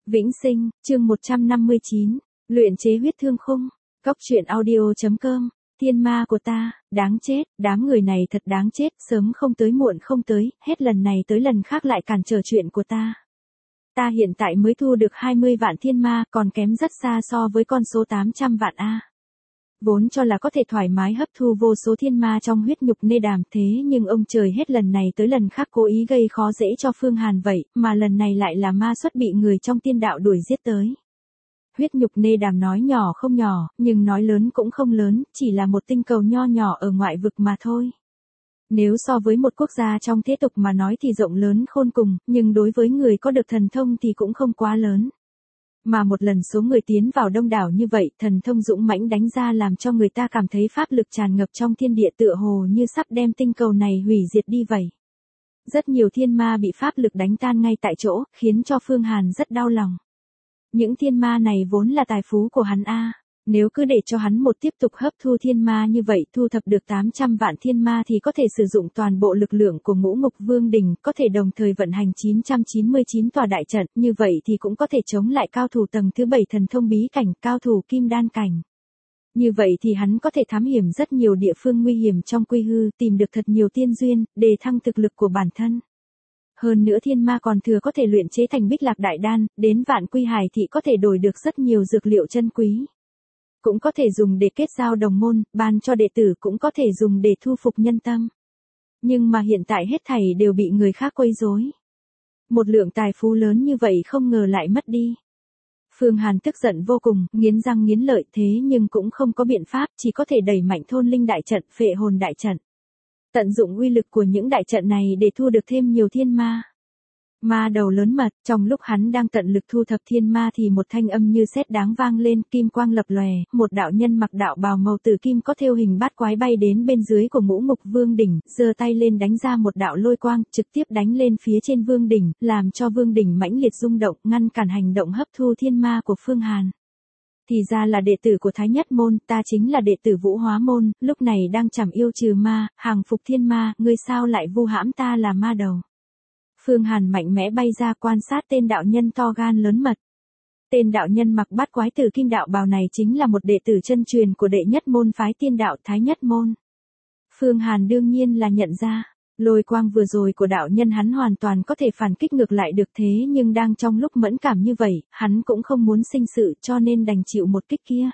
Vĩnh Sinh, chương 159, luyện chế huyết thương khung. Cóc truyện audio.com. Thiên ma của ta, đáng chết, đám người này thật đáng chết, sớm không tới muộn không tới, hết lần này tới lần khác lại cản trở chuyện của ta. Ta hiện tại mới thu được 20 vạn thiên ma, còn kém rất xa so với con số 800 vạn A. Vốn cho là có thể thoải mái hấp thu vô số thiên ma trong huyết nhục nê đàm, thế nhưng ông trời hết lần này tới lần khác cố ý gây khó dễ cho Phương Hàn vậy, mà lần này lại là ma xuất bị người trong tiên đạo đuổi giết tới. Huyết nhục nê đàm nói nhỏ không nhỏ, nhưng nói lớn cũng không lớn, chỉ là một tinh cầu nho nhỏ ở ngoại vực mà thôi. Nếu so với một quốc gia trong thế tục mà nói thì rộng lớn khôn cùng, nhưng đối với người có được thần thông thì cũng không quá lớn. Mà một lần số người tiến vào đông đảo như vậy, thần thông dũng mãnh đánh ra làm cho người ta cảm thấy pháp lực tràn ngập trong thiên địa, tựa hồ như sắp đem tinh cầu này hủy diệt đi vậy. Rất nhiều thiên ma bị pháp lực đánh tan ngay tại chỗ, khiến cho Phương Hàn rất đau lòng. Những thiên ma này vốn là tài phú của hắn a. Nếu cứ để cho hắn một tiếp tục hấp thu thiên ma như vậy, thu thập được 800 vạn thiên ma thì có thể sử dụng toàn bộ lực lượng của Ngũ Ngục Vương Đỉnh, có thể đồng thời vận hành 999 tòa đại trận, như vậy thì cũng có thể chống lại cao thủ tầng thứ 7 thần thông bí cảnh, cao thủ kim đan cảnh. Như vậy thì hắn có thể thám hiểm rất nhiều địa phương nguy hiểm trong quy hư, tìm được thật nhiều tiên duyên, đề thăng thực lực của bản thân. Hơn nữa thiên ma còn thừa có thể luyện chế thành Bích Lạc Đại Đan, đến Vạn Quy Hải Thị có thể đổi được rất nhiều dược liệu chân quý. Cũng có thể dùng để kết giao đồng môn, ban cho đệ tử, cũng có thể dùng để thu phục nhân tâm. Nhưng mà hiện tại hết thảy đều bị người khác quấy rối. Một lượng tài phú lớn như vậy không ngờ lại mất đi. Phương Hàn tức giận vô cùng, nghiến răng nghiến lợi, thế nhưng cũng không có biện pháp, chỉ có thể đẩy mạnh Thôn Linh Đại Trận, Phệ Hồn Đại Trận. Tận dụng uy lực của những đại trận này để thu được thêm nhiều thiên ma. Ma đầu lớn mật, trong lúc hắn đang tận lực thu thập thiên ma thì một thanh âm như sét đáng vang lên, kim quang lập lòe, một đạo nhân mặc đạo bào màu tử kim có thêu hình bát quái bay đến bên dưới của Ngũ Ngục Vương Đỉnh, giơ tay lên đánh ra một đạo lôi quang, trực tiếp đánh lên phía trên Vương Đỉnh, làm cho Vương Đỉnh mãnh liệt rung động, ngăn cản hành động hấp thu thiên ma của Phương Hàn. Thì ra là đệ tử của Thái Nhất Môn, ta chính là đệ tử Vũ Hóa Môn, lúc này đang chảm yêu trừ ma, hàng phục thiên ma, ngươi sao lại vu hãm ta là ma đầu. Phương Hàn mạnh mẽ bay ra quan sát tên đạo nhân to gan lớn mật. Tên đạo nhân mặc bát quái tử kim đạo bào này chính là một đệ tử chân truyền của đệ nhất môn phái tiên đạo Thái Nhất Môn. Phương Hàn đương nhiên là nhận ra, lôi quang vừa rồi của đạo nhân hắn hoàn toàn có thể phản kích ngược lại được, thế nhưng đang trong lúc mẫn cảm như vậy, hắn cũng không muốn sinh sự cho nên đành chịu một kích kia.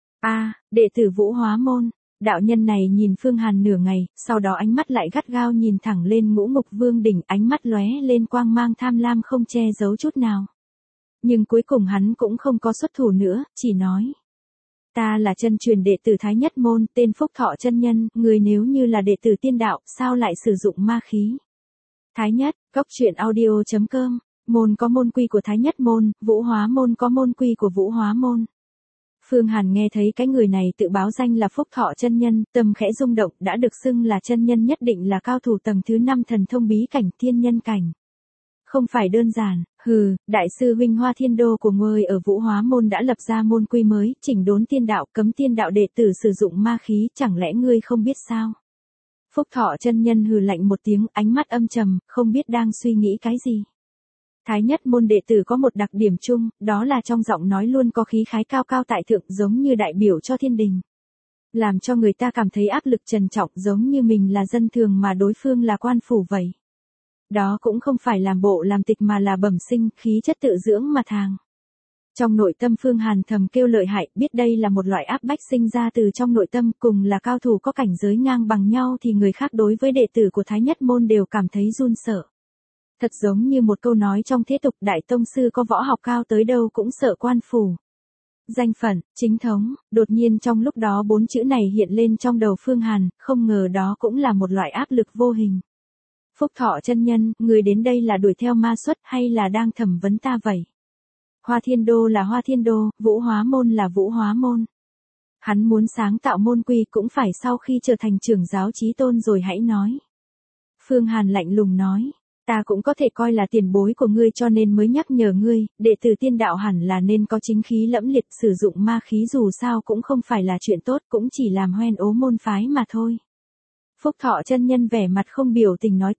Đệ tử Vũ Hóa Môn. Đạo nhân này nhìn Phương Hàn nửa ngày, sau đó ánh mắt lại gắt gao nhìn thẳng lên Ngũ Ngục Vương Đỉnh, ánh mắt lóe lên quang mang tham lam không che giấu chút nào. Nhưng cuối cùng hắn cũng không có xuất thủ nữa, chỉ nói. Ta là chân truyền đệ tử Thái Nhất Môn, tên Phúc Thọ chân nhân, người nếu như là đệ tử tiên đạo, sao lại sử dụng ma khí? Thái Nhất, Cóc truyện audio.com, môn có môn quy của Thái Nhất Môn, Vũ Hóa Môn có môn quy của Vũ Hóa Môn. Phương Hàn nghe thấy cái người này tự báo danh là Phúc Thọ chân nhân, tâm khẽ rung động, đã được xưng là chân nhân nhất định là cao thủ tầng thứ 5 thần thông bí cảnh thiên nhân cảnh. Không phải đơn giản, đại sư huynh Hoa Thiên Đô của ngươi ở Vũ Hóa Môn đã lập ra môn quy mới, chỉnh đốn tiên đạo, cấm tiên đạo đệ tử sử dụng ma khí, chẳng lẽ ngươi không biết sao? Phúc Thọ chân nhân hừ lạnh một tiếng, ánh mắt âm trầm, không biết đang suy nghĩ cái gì. Thái Nhất Môn đệ tử có một đặc điểm chung, đó là trong giọng nói luôn có khí khái cao cao tại thượng, giống như đại biểu cho thiên đình. Làm cho người ta cảm thấy áp lực trầm trọng, giống như mình là dân thường mà đối phương là quan phủ vậy. Đó cũng không phải làm bộ làm tịch mà là bẩm sinh, khí chất tự dưỡng mà thàng. Trong nội tâm Phương Hàn thầm kêu lợi hại, biết đây là một loại áp bách sinh ra từ trong nội tâm, cùng là cao thủ có cảnh giới ngang bằng nhau thì người khác đối với đệ tử của Thái Nhất Môn đều cảm thấy run sợ. Thật giống như một câu nói trong thế tục, đại tông sư có võ học cao tới đâu cũng sợ quan phủ. Danh phận, chính thống, đột nhiên trong lúc đó 4 chữ này hiện lên trong đầu Phương Hàn, không ngờ đó cũng là một loại áp lực vô hình. Phúc Thọ chân nhân, người đến đây là đuổi theo ma xuất hay là đang thẩm vấn ta vậy? Hoa Thiên Đô là Hoa Thiên Đô, Vũ Hóa Môn là Vũ Hóa Môn. Hắn muốn sáng tạo môn quy cũng phải sau khi trở thành trưởng giáo chí tôn rồi hãy nói. Phương Hàn lạnh lùng nói. Ta cũng có thể coi là tiền bối của ngươi cho nên mới nhắc nhở ngươi, đệ tử tiên đạo hẳn là nên có chính khí lẫm liệt, sử dụng ma khí dù sao cũng không phải là chuyện tốt, cũng chỉ làm hoen ố môn phái mà thôi. Phúc Thọ chân nhân vẻ mặt không biểu tình nói tiếp,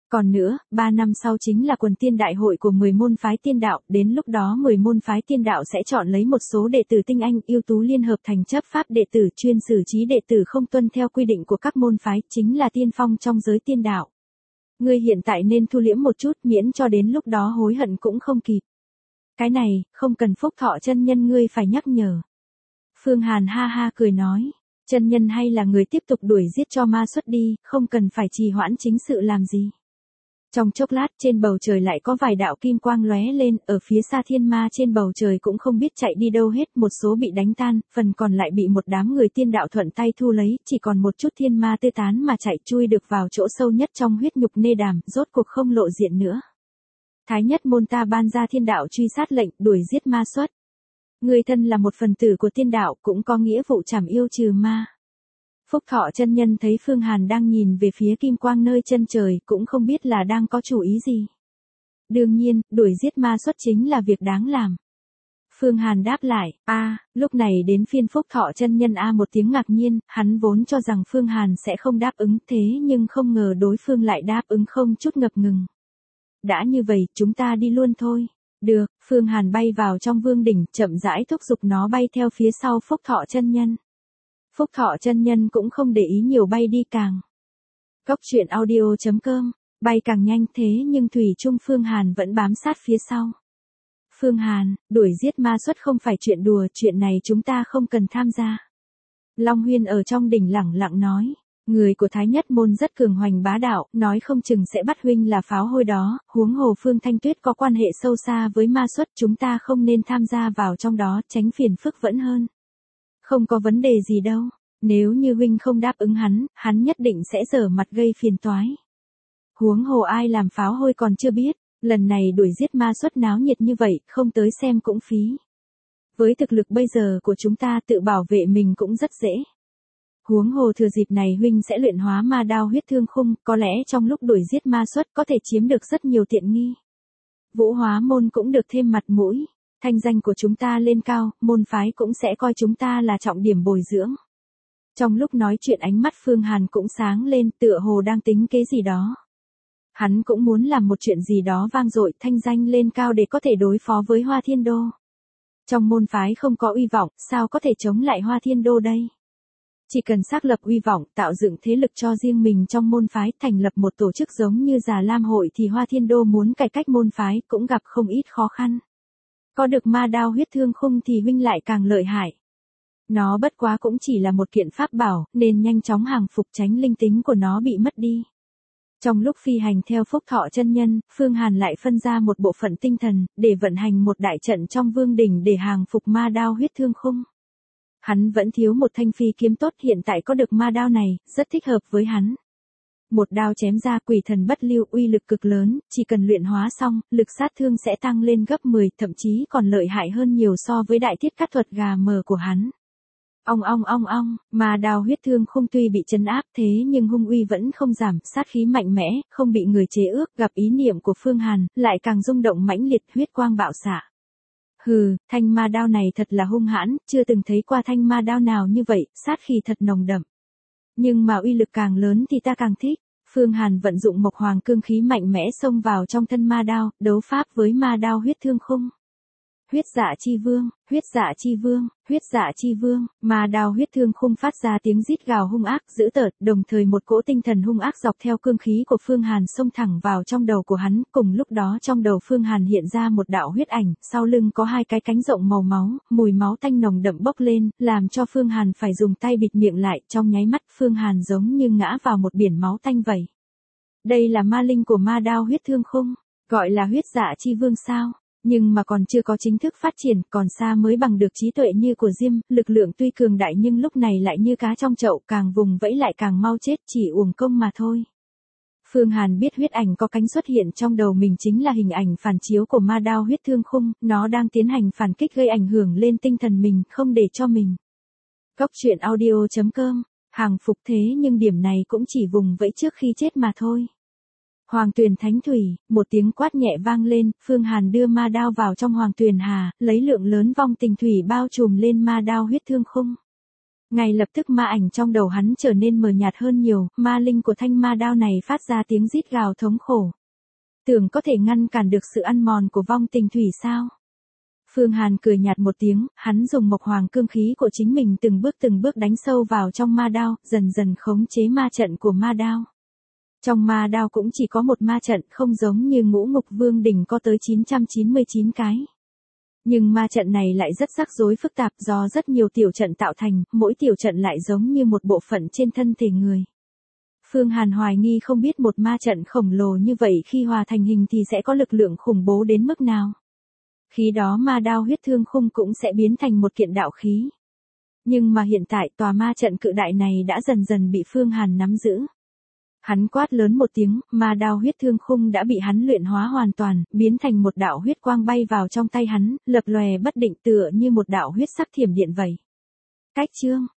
Còn nữa, 3 năm sau chính là quần tiên đại hội của 10 môn phái tiên đạo, đến lúc đó 10 môn phái tiên đạo sẽ chọn lấy một số đệ tử tinh anh ưu tú liên hợp thành chấp pháp đệ tử chuyên xử trí đệ tử không tuân theo quy định của các môn phái, chính là tiên phong trong giới tiên đạo. Ngươi hiện tại nên thu liễm một chút, miễn cho đến lúc đó hối hận cũng không kịp. Cái này, không cần Phúc Thọ chân nhân ngươi phải nhắc nhở. Phương Hàn ha ha cười nói, chân nhân hay là người tiếp tục đuổi giết cho ma xuất đi, không cần phải trì hoãn chính sự làm gì. Trong chốc lát trên bầu trời lại có vài đạo kim quang lóe lên, ở phía xa thiên ma trên bầu trời cũng không biết chạy đi đâu hết, một số bị đánh tan, phần còn lại bị một đám người tiên đạo thuận tay thu lấy, chỉ còn một chút thiên ma tê tán mà chạy chui được vào chỗ sâu nhất trong huyết nhục nê đàm, rốt cuộc không lộ diện nữa. Thái nhất môn ta ban ra thiên đạo truy sát lệnh, đuổi giết ma xuất. Người thân là một phần tử của tiên đạo cũng có nghĩa vụ trảm yêu trừ ma. Phúc Thọ chân nhân thấy Phương Hàn đang nhìn về phía kim quang nơi chân trời, cũng không biết là đang có chủ ý gì. Đương nhiên, đuổi giết ma xuất chính là việc đáng làm. Phương Hàn đáp lại, lúc này đến phiên Phúc Thọ chân nhân một tiếng ngạc nhiên, hắn vốn cho rằng Phương Hàn sẽ không đáp ứng, thế nhưng không ngờ đối phương lại đáp ứng không chút ngập ngừng. Đã như vậy, chúng ta đi luôn thôi. Được, Phương Hàn bay vào trong vương đỉnh, chậm rãi thúc giục nó bay theo phía sau Phúc Thọ chân nhân. Phúc Thọ chân nhân cũng không để ý nhiều, bay đi càng. Cốc truyện audio.com, bay càng nhanh, thế nhưng thủy chung Phương Hàn vẫn bám sát phía sau. Phương Hàn, đuổi giết ma xuất không phải chuyện đùa, chuyện này chúng ta không cần tham gia. Long Huyên ở trong đỉnh lẳng lặng nói, người của Thái Nhất môn rất cường hoành bá đạo, nói không chừng sẽ bắt huynh là pháo hôi đó, huống hồ Phương Thanh Tuyết có quan hệ sâu xa với ma xuất, chúng ta không nên tham gia vào trong đó, tránh phiền phức vẫn hơn. Không có vấn đề gì đâu, nếu như huynh không đáp ứng hắn nhất định sẽ giở mặt gây phiền toái. Huống hồ ai làm pháo hôi còn chưa biết, lần này đuổi giết ma xuất náo nhiệt như vậy, không tới xem cũng phí. Với thực lực bây giờ của chúng ta tự bảo vệ mình cũng rất dễ. Huống hồ thừa dịp này huynh sẽ luyện hóa ma đao huyết thương khung, có lẽ trong lúc đuổi giết ma xuất có thể chiếm được rất nhiều tiện nghi. Vũ Hóa môn cũng được thêm mặt mũi. Thanh danh của chúng ta lên cao, môn phái cũng sẽ coi chúng ta là trọng điểm bồi dưỡng. Trong lúc nói chuyện ánh mắt Phương Hàn cũng sáng lên, tựa hồ đang tính kế gì đó. Hắn cũng muốn làm một chuyện gì đó vang dội, thanh danh lên cao để có thể đối phó với Hoa Thiên Đô. Trong môn phái không có uy vọng, sao có thể chống lại Hoa Thiên Đô đây? Chỉ cần xác lập uy vọng, tạo dựng thế lực cho riêng mình trong môn phái, thành lập một tổ chức giống như Già Lam hội thì Hoa Thiên Đô muốn cải cách môn phái cũng gặp không ít khó khăn. Có được ma đao huyết thương khung thì huynh lại càng lợi hại. Nó bất quá cũng chỉ là một kiện pháp bảo, nên nhanh chóng hàng phục, tránh linh tính của nó bị mất đi. Trong lúc phi hành theo Phúc Thọ chân nhân, Phương Hàn lại phân ra một bộ phận tinh thần, để vận hành một đại trận trong vương đỉnh để hàng phục ma đao huyết thương khung. Hắn vẫn thiếu một thanh phi kiếm tốt, hiện tại có được ma đao này, rất thích hợp với hắn. Một đao chém ra quỷ thần bất lưu, uy lực cực lớn, chỉ cần luyện hóa xong, lực sát thương sẽ tăng lên gấp 10, thậm chí còn lợi hại hơn nhiều so với đại thiết cắt thuật gà mờ của hắn. Ong, mà đao huyết thương khung tuy bị trấn áp thế nhưng hung uy vẫn không giảm, sát khí mạnh mẽ, không bị người chế ước, gặp ý niệm của Phương Hàn, lại càng rung động mãnh liệt, huyết quang bạo xạ. Hừ, thanh ma đao này thật là hung hãn, chưa từng thấy qua thanh ma đao nào như vậy, sát khí thật nồng đậm. Nhưng mà uy lực càng lớn thì ta càng thích. Phương Hàn vận dụng Mộc Hoàng cương khí mạnh mẽ xông vào trong thân ma đao, đấu pháp với ma đao huyết thương khung. Huyết dạ chi vương, huyết dạ chi vương, huyết dạ chi vương, ma đao huyết thương khung phát ra tiếng rít gào hung ác, dữ tợn, đồng thời một cỗ tinh thần hung ác dọc theo cương khí của Phương Hàn xông thẳng vào trong đầu của hắn, cùng lúc đó trong đầu Phương Hàn hiện ra một đạo huyết ảnh, sau lưng có hai cái cánh rộng màu máu, mùi máu tanh nồng đậm bốc lên, làm cho Phương Hàn phải dùng tay bịt miệng lại, trong nháy mắt Phương Hàn giống như ngã vào một biển máu tanh vậy. Đây là ma linh của ma đao huyết thương khung, gọi là huyết dạ chi vương sao? Nhưng mà còn chưa có chính thức phát triển, còn xa mới bằng được trí tuệ như của Diêm, lực lượng tuy cường đại nhưng lúc này lại như cá trong chậu, càng vùng vẫy lại càng mau chết, chỉ uổng công mà thôi. Phương Hàn biết huyết ảnh có cánh xuất hiện trong đầu mình chính là hình ảnh phản chiếu của ma đao huyết thương khung, nó đang tiến hành phản kích gây ảnh hưởng lên tinh thần mình, không để cho mình. Cốc truyện audio.com, hàng phục thế nhưng điểm này cũng chỉ vùng vẫy trước khi chết mà thôi. Hoàng Tuyền Thánh Thủy, một tiếng quát nhẹ vang lên, Phương Hàn đưa ma đao vào trong Hoàng Tuyền Hà, lấy lượng lớn vong tình thủy bao trùm lên ma đao huyết thương khung. Ngay lập tức ma ảnh trong đầu hắn trở nên mờ nhạt hơn nhiều, ma linh của thanh ma đao này phát ra tiếng rít gào thống khổ. Tưởng có thể ngăn cản được sự ăn mòn của vong tình thủy sao? Phương Hàn cười nhạt một tiếng, hắn dùng mộc hoàng cương khí của chính mình từng bước đánh sâu vào trong ma đao, dần dần khống chế ma trận của ma đao. Trong ma đao cũng chỉ có một ma trận, không giống như Ngũ Ngục Vương đỉnh có tới 999 cái. Nhưng ma trận này lại rất rắc rối phức tạp do rất nhiều tiểu trận tạo thành, mỗi tiểu trận lại giống như một bộ phận trên thân thể người. Phương Hàn hoài nghi không biết một ma trận khổng lồ như vậy khi hòa thành hình thì sẽ có lực lượng khủng bố đến mức nào. Khi đó ma đao huyết thương khung cũng sẽ biến thành một kiện đạo khí. Nhưng mà hiện tại tòa ma trận cự đại này đã dần dần bị Phương Hàn nắm giữ. Hắn quát lớn một tiếng, ma đao huyết thương khung đã bị hắn luyện hóa hoàn toàn, biến thành một đạo huyết quang bay vào trong tay hắn, lập lòe bất định tựa như một đạo huyết sắc thiểm điện vậy. Cách chương